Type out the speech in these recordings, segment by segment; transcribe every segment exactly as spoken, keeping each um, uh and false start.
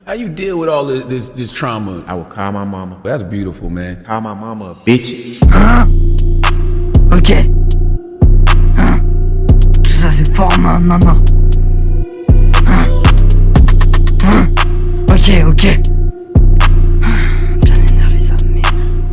How you deal with all this, this, this trauma? I would call my mama. That's beautiful, man. Call my mama a bitch. Hein? Ok. Hein? Tout ça c'est fort, ma maman. Hein? Hein? Ok, ok. Bien énervé, sa mère.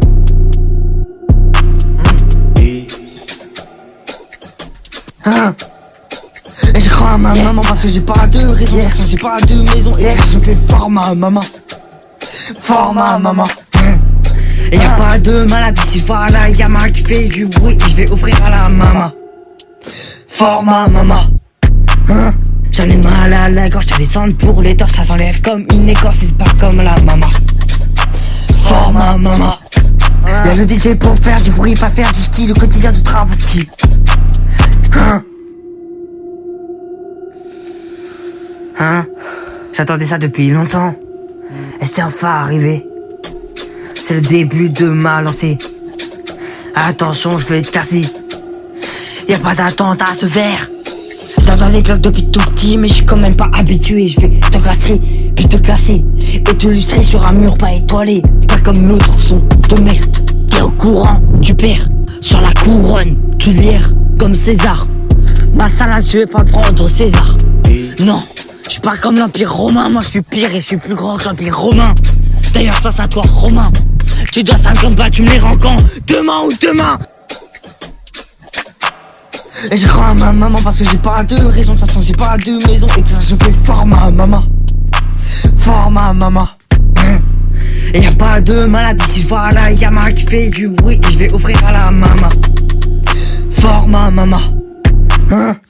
Hein? Et je crois à ma maman parce que j'ai pas de raison, yeah. J'ai pas de maison, et yeah. Je fais fort ma maman. Fort ma maman. Et y'a pas de maladie, si voilà, y'a ma qui fait du bruit, je vais offrir à la maman. Fort ma maman. Hein? J'en ai mal à la gorge, j'en descends pour les torses, ça s'enlève comme une écorce, c'est pas comme la maman. Fort ma maman. Y'a le D J pour faire du bruit, pas faire du ski, le quotidien du travesti. Hein? Hein? J'attendais ça depuis longtemps. Et c'est enfin arrivé. C'est le début de ma lancée. Attention, je vais te casser. Y'a pas d'attente à se faire. J'entends les cloques depuis tout petit, mais je suis quand même pas habitué. Je vais te casser, puis te casser. Et te lustrer sur un mur pas étoilé. Pas comme l'autre son de merde. T'es au courant, tu perds. Sur la couronne, tu lierres comme César. Ma salade, je vais pas prendre César. Non, je suis pas comme l'Empire romain. Moi je suis pire et je suis plus grand que l'Empire romain. D'ailleurs face à toi Romain, tu dois cinquante balles, tu me les rends quand? Demain ou demain? Et je crois à ma maman parce que j'ai pas de raison. De toute façon j'ai pas de maison, et ça je fais fort ma maman. Fort ma maman. Et y'a pas de maladie, si voilà, y'a ma qui fait du bruit, et je vais offrir à la maman. Fort ma maman. Hein?